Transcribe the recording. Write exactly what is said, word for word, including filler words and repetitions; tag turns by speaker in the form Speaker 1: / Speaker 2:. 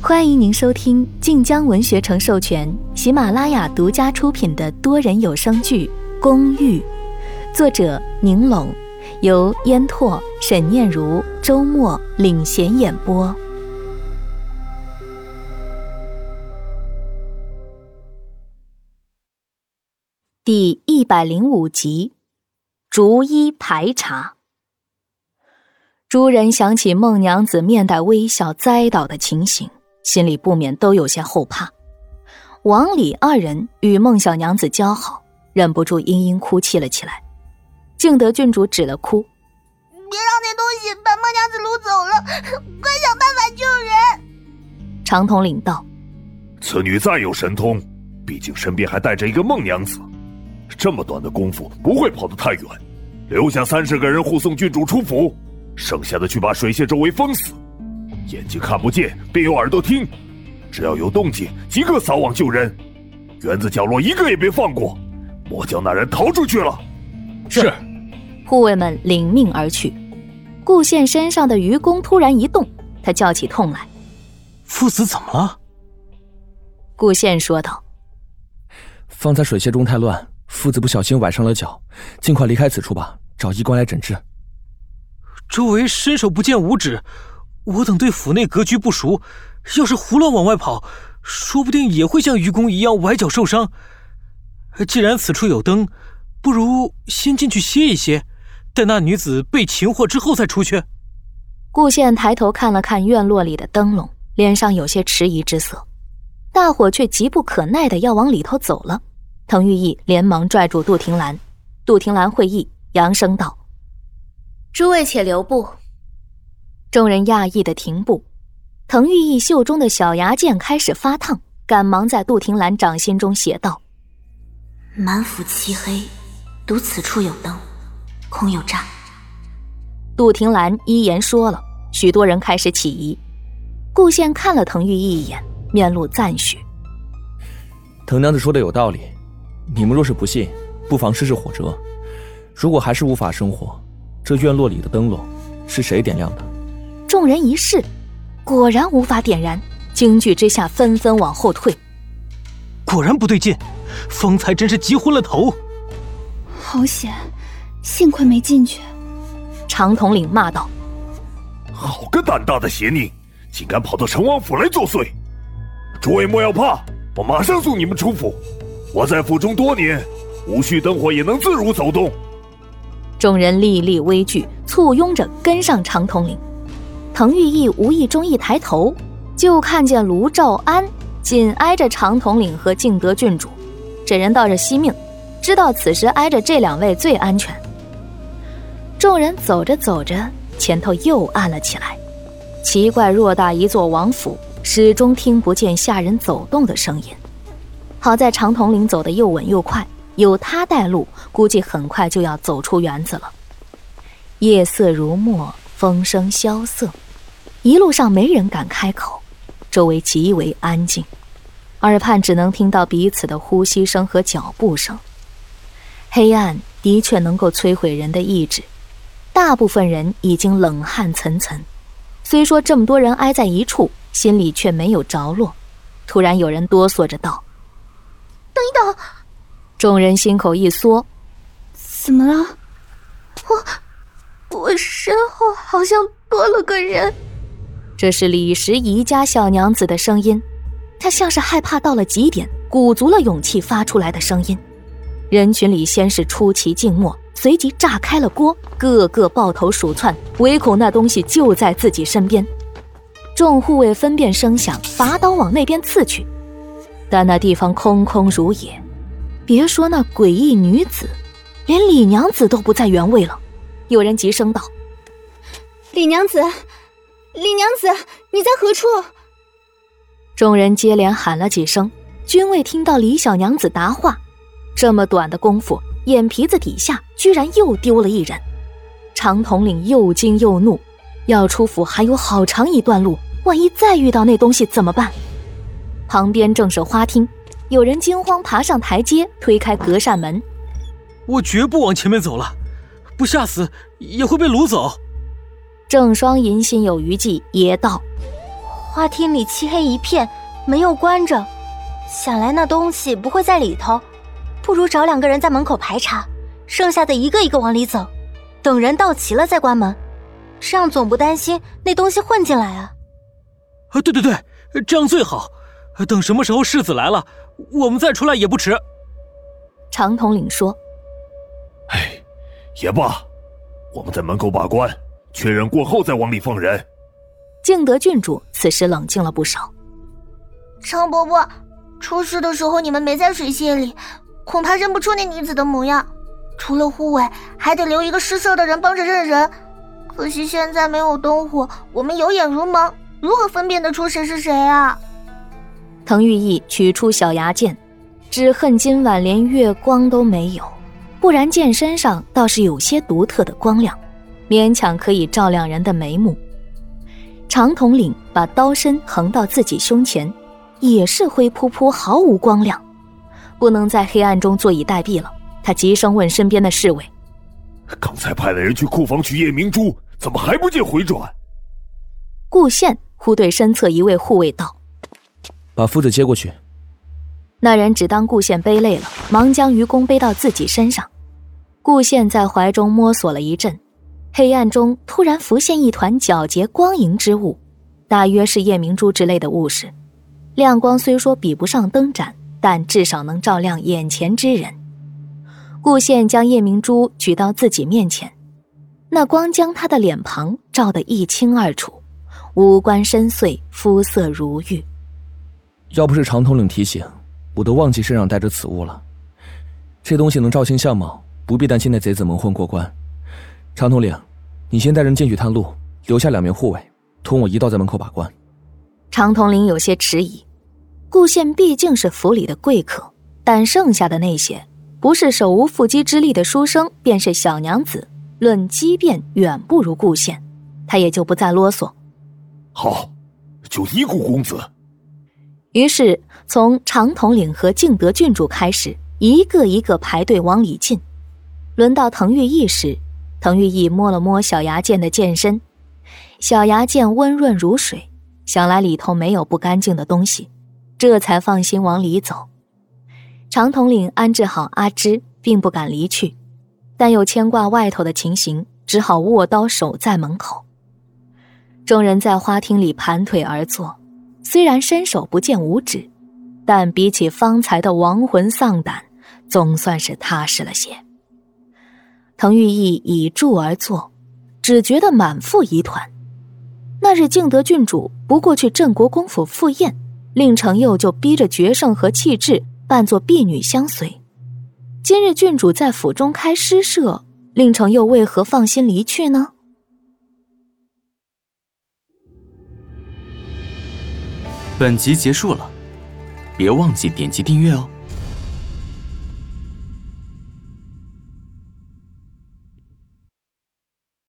Speaker 1: 欢迎您收听晋江文学城授权、喜马拉雅独家出品的多人有声剧《公寓》，作者宁拢，由烟拓、沈念如、周末领衔演播。第一百零五集，逐一排查。诸人想起孟娘子面带微笑栽倒的情形，心里不免都有些后怕。王李二人与孟小娘子交好，忍不住嘤嘤哭泣了起来。敬德郡主止了哭，
Speaker 2: 别让那东西把孟娘子掳走了，快想办法救人。
Speaker 1: 长统领道，
Speaker 3: 此女再有神通，毕竟身边还带着一个孟娘子，这么短的功夫不会跑得太远，留下三十个人护送郡主出府，剩下的去把水榭周围封死，眼睛看不见便有耳朵听，只要有动静即刻扫网救人，园子角落一个也别放过，莫叫那人逃出去了。
Speaker 4: 是。
Speaker 1: 护卫们领命而去。顾宪身上的愚公突然一动，他叫起痛来。
Speaker 4: 父子怎么了？
Speaker 1: 顾宪说道，
Speaker 4: 方才水榭中太乱，父子不小心崴伤了脚，尽快离开此处吧，找医官来诊治。
Speaker 5: 周围伸手不见五指，我等对府内格局不熟，要是胡乱往外跑，说不定也会像愚公一样崴脚受伤。既然此处有灯，不如先进去歇一歇，待那女子被擒获之后再出去。
Speaker 1: 顾宪抬头看了看院落里的灯笼，脸上有些迟疑之色。大伙却急不可耐地要往里头走了。滕玉义连忙拽住杜婷兰，杜婷兰会意，扬声道，
Speaker 6: 诸位且留步。
Speaker 1: 众人讶异地停步。滕玉义袖中的小牙剑开始发烫，赶忙在杜婷兰掌心中写道，
Speaker 6: 满府漆黑，独此处有灯，恐有诈。
Speaker 1: 杜婷兰依言说了，许多人开始起疑。顾宪看了滕玉义一眼，面露赞许。
Speaker 4: 滕娘子说的有道理，你们若是不信，不妨试试火折，如果还是无法生火，这院落里的灯笼是谁点亮的？
Speaker 1: 众人一试，果然无法点燃，惊惧之下纷纷往后退。
Speaker 5: 果然不对劲，方才真是急昏了头。
Speaker 7: 好险，幸亏没进去。
Speaker 1: 长统领骂道，
Speaker 3: 好个胆大的邪佞，竟敢跑到成王府来作祟！诸位莫要怕，我马上送你们出府。我在府中多年，无需灯火也能自如走动。
Speaker 1: 众人立立危惧，簇拥着跟上长统领。滕玉义无意中一抬头，就看见卢兆安紧挨着长统领和敬德郡主。这人倒是惜命，知道此时挨着这两位最安全。众人走着走着，前头又暗了起来。奇怪，偌大一座王府，始终听不见下人走动的声音。好在长统领走得又稳又快，有他带路，估计很快就要走出园子了。夜色如墨，风声萧瑟，一路上没人敢开口，周围极为安静，耳畔只能听到彼此的呼吸声和脚步声。黑暗的确能够摧毁人的意志，大部分人已经冷汗涔涔。虽说这么多人挨在一处，心里却没有着落。突然有人哆嗦着道，
Speaker 2: 等一等。
Speaker 1: 众人心口一缩，
Speaker 7: 怎么了？
Speaker 2: 我我身后好像多了个人。
Speaker 1: 这是李时宜家小娘子的声音，她像是害怕到了极点，鼓足了勇气发出来的声音。人群里先是出奇静默，随即炸开了锅，个个抱头鼠窜，唯恐那东西就在自己身边。众护卫分辨声响，拔刀往那边刺去，但那地方空空如也，别说那诡异女子，连李娘子都不在原位了。有人急声道，
Speaker 7: 李娘子，李娘子，你在何处？
Speaker 1: 众人接连喊了几声，均未听到李小娘子答话。这么短的功夫，眼皮子底下居然又丢了一人。长统领又惊又怒，要出府还有好长一段路，万一再遇到那东西怎么办？旁边正是花厅，有人惊慌爬上台阶，推开隔扇门。
Speaker 5: 我绝不往前面走了，不吓死也会被掳走。
Speaker 1: 郑双银心有余悸，也道：
Speaker 7: 花厅里漆黑一片，门又关着，想来那东西不会在里头，不如找两个人在门口排查，剩下的一个一个往里走，等人到齐了再关门，这样总不担心那东西混进来啊。
Speaker 5: 啊，对对对，这样最好。等什么时候世子来了，我们再出来也不迟。
Speaker 1: 长统领说：
Speaker 3: 哎，也罢，我们在门口把关，确认过后再往里放人。
Speaker 1: 敬德郡主此时冷静了不少。
Speaker 2: 常伯伯，出事的时候你们没在水榭里，恐怕认不出那女子的模样，除了护卫还得留一个失色的人帮着认人，可惜现在没有灯火，我们有眼如盲，如何分辨得出谁是谁啊？
Speaker 1: 滕玉义取出小牙剑，只恨今晚连月光都没有，不然剑身上倒是有些独特的光亮，勉强可以照亮人的眉目。长统领把刀身横到自己胸前，也是灰扑扑，毫无光亮，不能在黑暗中坐以待毙了。他急声问身边的侍卫：
Speaker 3: 刚才派了人去库房取夜明珠，怎么还不见回转？
Speaker 1: 顾宪忽对身侧一位护卫道：
Speaker 4: 把夫子接过去。
Speaker 1: 那人只当顾宪背累了，忙将愚公背到自己身上。顾宪在怀中摸索了一阵，黑暗中突然浮现一团皎洁光莹之物，大约是夜明珠之类的物事。亮光虽说比不上灯盏，但至少能照亮眼前之人。顾宪将夜明珠举到自己面前，那光将他的脸庞照得一清二楚，五官深邃，肤色如玉。
Speaker 4: 要不是长统领提醒，我都忘记身上带着此物了。这东西能照清相貌，不必担心那贼子蒙混过关。长统领，你先带人进去探路，留下两名护卫，同我一道在门口把关。
Speaker 1: 长统领有些迟疑，顾宪毕竟是府里的贵客，但剩下的那些，不是手无缚鸡之力的书生，便是小娘子，论机变远不如顾宪，他也就不再啰嗦。
Speaker 3: 好，就依顾公子。
Speaker 1: 于是从长统领和敬德郡主开始，一个一个排队往里进。轮到滕玉义时，滕玉义摸了摸小牙剑的剑身，小牙剑温润如水，想来里头没有不干净的东西，这才放心往里走。长统领安置好阿芝，并不敢离去，但又牵挂外头的情形，只好握刀守在门口。众人在花厅里盘腿而坐，虽然伸手不见五指，但比起方才的亡魂丧胆，总算是踏实了些。滕玉义倚柱而坐，只觉得满腹疑团。那日敬德郡主不过去镇国公府赴宴，令程佑就逼着决胜和气质扮作婢女相随。今日郡主在府中开诗社，令程佑为何放心离去呢？
Speaker 8: 本集结束了，别忘记点击订阅哦。